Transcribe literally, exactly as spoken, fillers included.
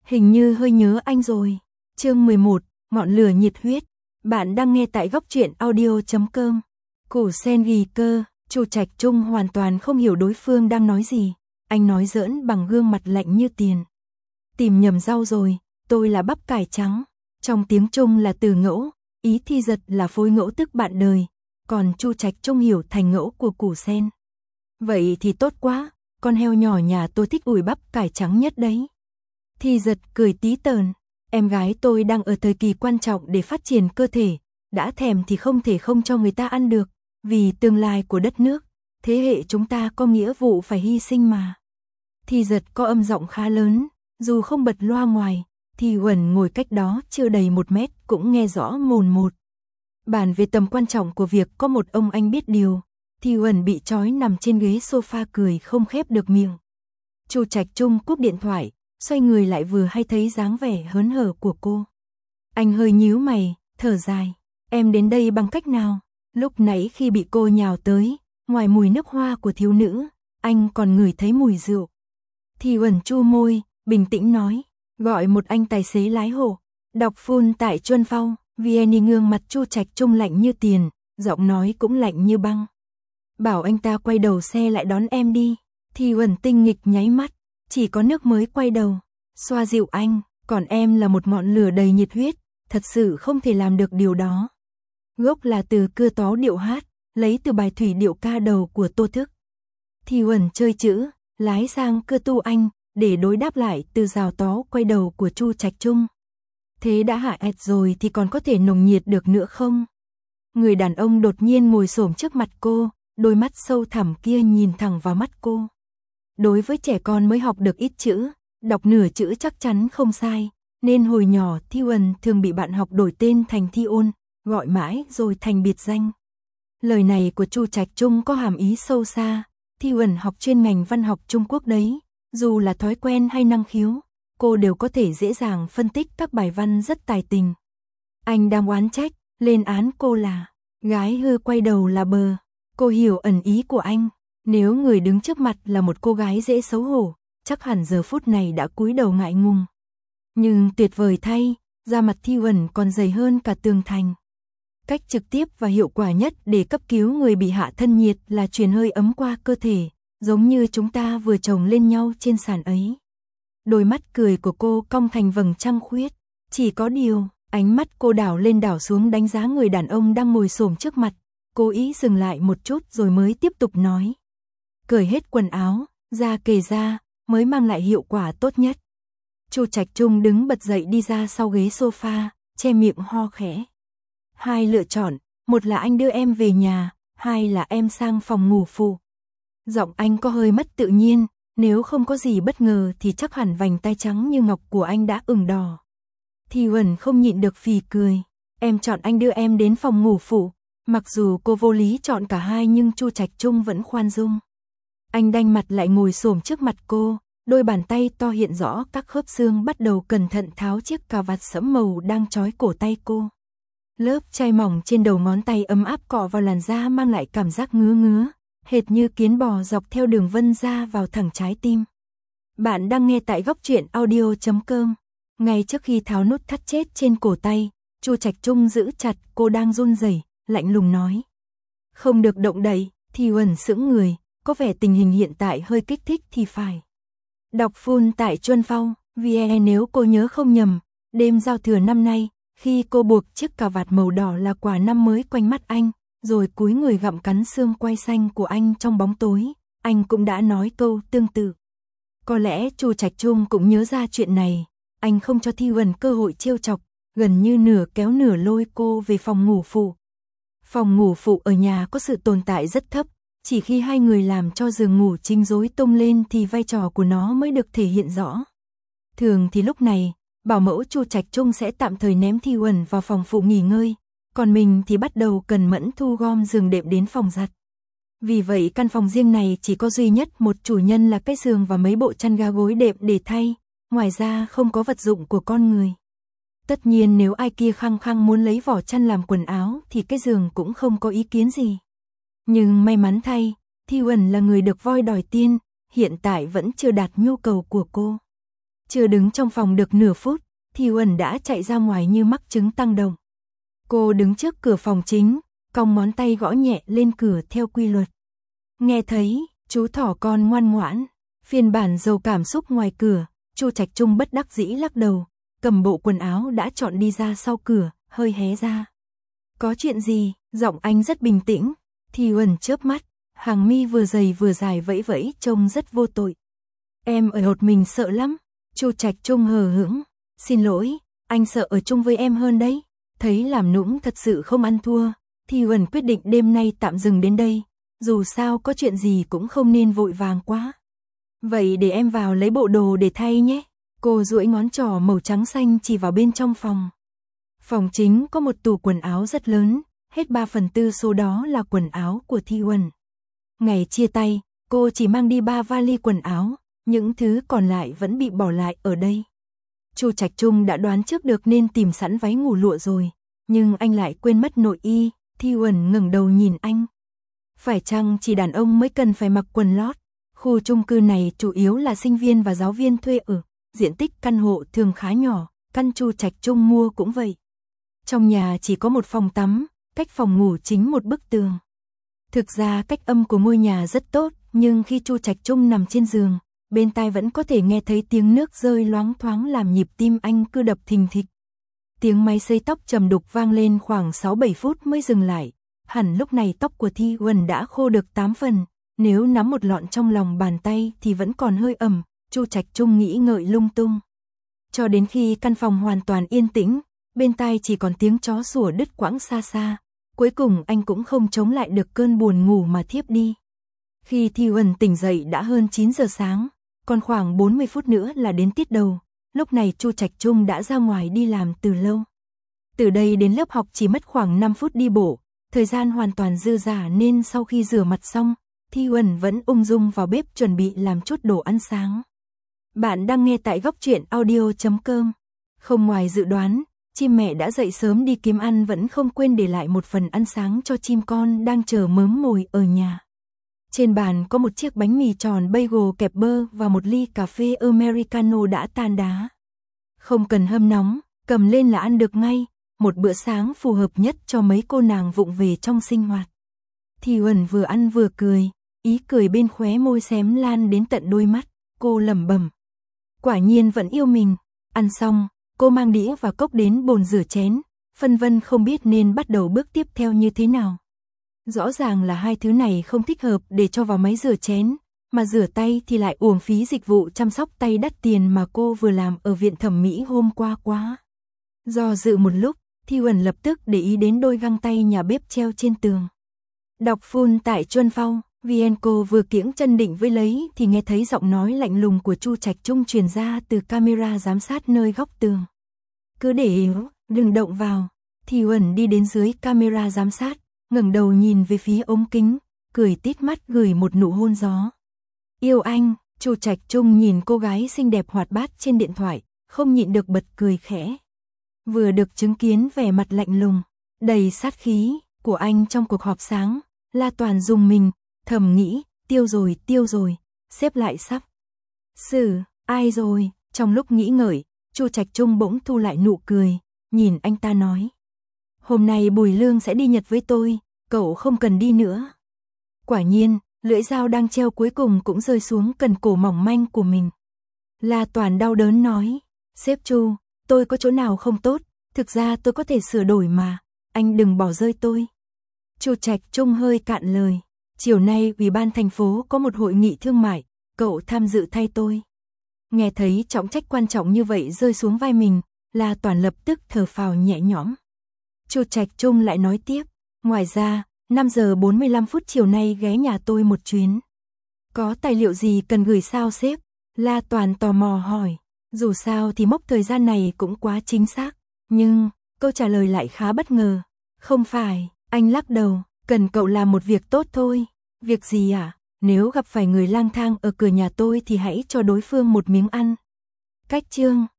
Hình như hơi nhớ anh rồi. Chương mười một, ngọn lửa nhiệt huyết. Bạn đang nghe tại góc truyện audio chấm com. Củ sen ghi cơ, Chu Trạch Trung hoàn toàn không hiểu đối phương đang nói gì. Anh nói giỡn bằng gương mặt lạnh như tiền. Tìm nhầm rau rồi, tôi là bắp cải trắng. Trong tiếng Trung là từ ngẫu, ý Thi Giật là phối ngẫu tức bạn đời. Còn Chu Trạch Trung hiểu thành ngẫu của củ sen. Vậy thì tốt quá, con heo nhỏ nhà tôi thích ủi bắp cải trắng nhất đấy. Thi Giật cười tí tờn, em gái tôi đang ở thời kỳ quan trọng để phát triển cơ thể, đã thèm thì không thể không cho người ta ăn được, vì tương lai của đất nước, thế hệ chúng ta có nghĩa vụ phải hy sinh mà. Thi Giật có âm giọng khá lớn, dù không bật loa ngoài, thì Uẩn ngồi cách đó chưa đầy một mét cũng nghe rõ mồn một. Bàn về tầm quan trọng của việc có một ông anh biết điều, thì Uẩn bị trói nằm trên ghế sofa cười không khép được miệng. Chu Trạch Trung cúp điện thoại, xoay người lại vừa hay thấy dáng vẻ hớn hở của cô. Anh hơi nhíu mày, thở dài, em đến đây bằng cách nào? Lúc nãy khi bị cô nhào tới, ngoài mùi nước hoa của thiếu nữ, anh còn ngửi thấy mùi rượu. Thì Uẩn chu môi, bình tĩnh nói, gọi một anh tài xế lái hộ, đọc phun tại Chuân Phong. Vienny ngương mặt Chu Trạch Trung lạnh như tiền, giọng nói cũng lạnh như băng. Bảo anh ta quay đầu xe lại đón em đi. Thì Uẩn tinh nghịch nháy mắt, chỉ có nước mới quay đầu, xoa dịu anh, còn em là một ngọn lửa đầy nhiệt huyết, thật sự không thể làm được điều đó. Gốc là từ cưa tó điệu hát, lấy từ bài thủy điệu ca đầu của Tô Thức. Thì Uẩn chơi chữ, lái sang cưa tu anh, để đối đáp lại từ rào tó quay đầu của Chu Trạch Trung. Thế đã hạ ẹt rồi thì còn có thể nồng nhiệt được nữa không? Người đàn ông đột nhiên ngồi xổm trước mặt cô, đôi mắt sâu thẳm kia nhìn thẳng vào mắt cô. Đối với trẻ con mới học được ít chữ, đọc nửa chữ chắc chắn không sai, nên hồi nhỏ Thi Uẩn thường bị bạn học đổi tên thành Thi Ôn, gọi mãi rồi thành biệt danh. Lời này của Chu Trạch Trung có hàm ý sâu xa, Thi Uẩn học chuyên ngành văn học Trung Quốc đấy, dù là thói quen hay năng khiếu, cô đều có thể dễ dàng phân tích các bài văn rất tài tình. Anh đang oán trách, lên án cô là gái hư quay đầu là bờ. Cô hiểu ẩn ý của anh, nếu người đứng trước mặt là một cô gái dễ xấu hổ, chắc hẳn giờ phút này đã cúi đầu ngại ngùng. Nhưng tuyệt vời thay, da mặt Thi Uẩn còn dày hơn cả tường thành. Cách trực tiếp và hiệu quả nhất để cấp cứu người bị hạ thân nhiệt là truyền hơi ấm qua cơ thể, giống như chúng ta vừa chồng lên nhau trên sàn ấy. Đôi mắt cười của cô cong thành vầng trăng khuyết, chỉ có điều, ánh mắt cô đảo lên đảo xuống đánh giá người đàn ông đang ngồi xổm trước mặt, cố ý dừng lại một chút rồi mới tiếp tục nói. Cởi hết quần áo, ra kề ra, mới mang lại hiệu quả tốt nhất. Chu Trạch Trung đứng bật dậy đi ra sau ghế sofa, che miệng ho khẽ. Hai lựa chọn, một là anh đưa em về nhà, hai là em sang phòng ngủ phụ. Giọng anh có hơi mất tự nhiên, nếu không có gì bất ngờ thì chắc hẳn vành tay trắng như ngọc của anh đã ửng đỏ. Thì Uẩn không nhịn được phì cười, em chọn anh đưa em đến phòng ngủ phụ. Mặc dù cô vô lý chọn cả hai nhưng Chu Trạch Trung vẫn khoan dung. Anh đanh mặt lại ngồi xổm trước mặt cô, đôi bàn tay to hiện rõ các khớp xương bắt đầu cẩn thận tháo chiếc cà vạt sẫm màu đang trói cổ tay cô. Lớp chai mỏng trên đầu ngón tay ấm áp cọ vào làn da mang lại cảm giác ngứa ngứa, hệt như kiến bò dọc theo đường vân da vào thẳng trái tim. Bạn đang nghe tại góc truyện audio chấm com. Ngay trước khi tháo nút thắt chết trên cổ tay, Chu Trạch Trung giữ chặt cô đang run rẩy, lạnh lùng nói. Không được động đậy. Thì Uẩn sững người, có vẻ tình hình hiện tại hơi kích thích thì phải. Đọc full tại Chuân Phong, Vie nếu cô nhớ không nhầm, đêm giao thừa năm nay, khi cô buộc chiếc cà vạt màu đỏ là quà năm mới quanh mắt anh, rồi cúi người gặm cắn xương quai xanh của anh trong bóng tối, anh cũng đã nói câu tương tự. Có lẽ Chu Trạch Trung cũng nhớ ra chuyện này, anh không cho Thi Uẩn cơ hội trêu chọc, gần như nửa kéo nửa lôi cô về phòng ngủ phụ. Phòng ngủ phụ ở nhà có sự tồn tại rất thấp, chỉ khi hai người làm cho giường ngủ chính rối tung lên thì vai trò của nó mới được thể hiện rõ. Thường thì lúc này, bảo mẫu Chu Trạch Trung sẽ tạm thời ném Thi Uẩn vào phòng phụ nghỉ ngơi, còn mình thì bắt đầu cần mẫn thu gom giường đệm đến phòng giặt. Vì vậy căn phòng riêng này chỉ có duy nhất một chủ nhân là cái giường và mấy bộ chăn ga gối đệm để thay, ngoài ra không có vật dụng của con người. Tất nhiên nếu ai kia khăng khăng muốn lấy vỏ chăn làm quần áo thì cái giường cũng không có ý kiến gì. Nhưng may mắn thay, Thi Uẩn là người được voi đòi tiên, hiện tại vẫn chưa đạt nhu cầu của cô. Chưa đứng trong phòng được nửa phút, Thi Uẩn đã chạy ra ngoài như mắc chứng tăng động. Cô đứng trước cửa phòng chính, cong ngón tay gõ nhẹ lên cửa theo quy luật. Nghe thấy, chú thỏ con ngoan ngoãn, phiên bản giàu cảm xúc ngoài cửa, Chu Trạch Trung bất đắc dĩ lắc đầu, cầm bộ quần áo đã chọn đi ra sau cửa, hơi hé ra. Có chuyện gì? Giọng anh rất bình tĩnh. Thi Uẩn chớp mắt, hàng mi vừa dày vừa dài vẫy vẫy trông rất vô tội. Em ở một mình sợ lắm. Chu Trạch Trung hờ hững. Xin lỗi, anh sợ ở chung với em hơn đấy. Thấy làm nũng thật sự không ăn thua, Thi Uẩn quyết định đêm nay tạm dừng đến đây. Dù sao có chuyện gì cũng không nên vội vàng quá. Vậy để em vào lấy bộ đồ để thay nhé. Cô duỗi ngón trỏ màu trắng xanh chỉ vào bên trong phòng. Phòng chính có một tủ quần áo rất lớn, hết ba phần tư số đó là quần áo của Thi Uẩn. Ngày chia tay, cô chỉ mang đi ba vali quần áo, những thứ còn lại vẫn bị bỏ lại ở đây. Chu Trạch Trung đã đoán trước được nên tìm sẵn váy ngủ lụa rồi, nhưng anh lại quên mất nội y. Thi Uẩn ngẩng đầu nhìn anh. Phải chăng chỉ đàn ông mới cần phải mặc quần lót? Khu chung cư này chủ yếu là sinh viên và giáo viên thuê ở, diện tích căn hộ thường khá nhỏ, căn Chu Trạch Trung mua cũng vậy. Trong nhà chỉ có một phòng tắm, cách phòng ngủ chính một bức tường. Thực ra cách âm của ngôi nhà rất tốt, nhưng khi Chu Trạch Trung nằm trên giường, bên tai vẫn có thể nghe thấy tiếng nước rơi loáng thoáng làm nhịp tim anh cứ đập thình thịch. Tiếng máy sấy tóc trầm đục vang lên khoảng sáu bảy phút mới dừng lại. Hẳn lúc này tóc của Thi Uẩn đã khô được tám phần, nếu nắm một lọn trong lòng bàn tay thì vẫn còn hơi ẩm. Chu Trạch Trung nghĩ ngợi lung tung. Cho đến khi căn phòng hoàn toàn yên tĩnh, bên tai chỉ còn tiếng chó sủa đứt quãng xa xa. Cuối cùng anh cũng không chống lại được cơn buồn ngủ mà thiếp đi. Khi Thi Uẩn tỉnh dậy đã hơn chín giờ sáng, còn khoảng bốn mươi phút nữa là đến tiết đầu. Lúc này Chu Trạch Trung đã ra ngoài đi làm từ lâu. Từ đây đến lớp học chỉ mất khoảng năm phút đi bộ, thời gian hoàn toàn dư dả nên sau khi rửa mặt xong, Thi Uẩn vẫn ung dung vào bếp chuẩn bị làm chút đồ ăn sáng. Bạn đang nghe tại góc truyện audio chấm com. Không ngoài dự đoán, chim mẹ đã dậy sớm đi kiếm ăn vẫn không quên để lại một phần ăn sáng cho chim con đang chờ mớm mồi ở nhà. Trên bàn có một chiếc bánh mì tròn bagel kẹp bơ và một ly cà phê Americano đã tan đá. Không cần hâm nóng, cầm lên là ăn được ngay, một bữa sáng phù hợp nhất cho mấy cô nàng vụng về trong sinh hoạt. Thi Uẩn vừa ăn vừa cười, ý cười bên khóe môi xém lan đến tận đôi mắt, cô lẩm bẩm. Quả nhiên vẫn yêu mình. Ăn xong, cô mang đĩa và cốc đến bồn rửa chén, phân vân không biết nên bắt đầu bước tiếp theo như thế nào. Rõ ràng là hai thứ này không thích hợp để cho vào máy rửa chén, mà rửa tay thì lại uổng phí dịch vụ chăm sóc tay đắt tiền mà cô vừa làm ở viện thẩm mỹ hôm qua quá. Do dự một lúc, Thi Uẩn lập tức để ý đến đôi găng tay nhà bếp treo trên tường. Đọc full tại Chuân Phong, Vienco vừa kiễng chân định với lấy thì nghe thấy giọng nói lạnh lùng của Chu Trạch Trung truyền ra từ camera giám sát nơi góc tường. Cứ để yếu, đừng động vào. Thi Uẩn đi đến dưới camera giám sát, ngẩng đầu nhìn về phía ống kính, cười tít mắt gửi một nụ hôn gió. Yêu anh. Chu Trạch Trung nhìn cô gái xinh đẹp hoạt bát trên điện thoại, không nhịn được bật cười khẽ. Vừa được chứng kiến vẻ mặt lạnh lùng, đầy sát khí của anh trong cuộc họp sáng, La Toàn dùng mình, thầm nghĩ, tiêu rồi, tiêu rồi, xếp lại sắp. Xử, ai rồi? Trong lúc nghĩ ngợi, Chu Trạch Trung bỗng thu lại nụ cười, nhìn anh ta nói. Hôm nay Bùi Lương sẽ đi Nhật với tôi, cậu không cần đi nữa. Quả nhiên, lưỡi dao đang treo cuối cùng cũng rơi xuống cần cổ mỏng manh của mình. La Toàn đau đớn nói, sếp Chu, tôi có chỗ nào không tốt, thực ra tôi có thể sửa đổi mà, anh đừng bỏ rơi tôi. Chu Trạch Trung hơi cạn lời, chiều nay Ủy ban thành phố có một hội nghị thương mại, cậu tham dự thay tôi. Nghe thấy trọng trách quan trọng như vậy rơi xuống vai mình, La Toàn lập tức thở phào nhẹ nhõm. Chu Trạch Trung lại nói tiếp, ngoài ra, năm giờ bốn mươi lăm phút chiều nay ghé nhà tôi một chuyến. Có tài liệu gì cần gửi sao sếp? La Toàn tò mò hỏi, dù sao thì mốc thời gian này cũng quá chính xác, nhưng câu trả lời lại khá bất ngờ. Không phải, anh lắc đầu, cần cậu làm một việc tốt thôi. Việc gì ạ? À? Nếu gặp phải người lang thang ở cửa nhà tôi thì hãy cho đối phương một miếng ăn. Cách chương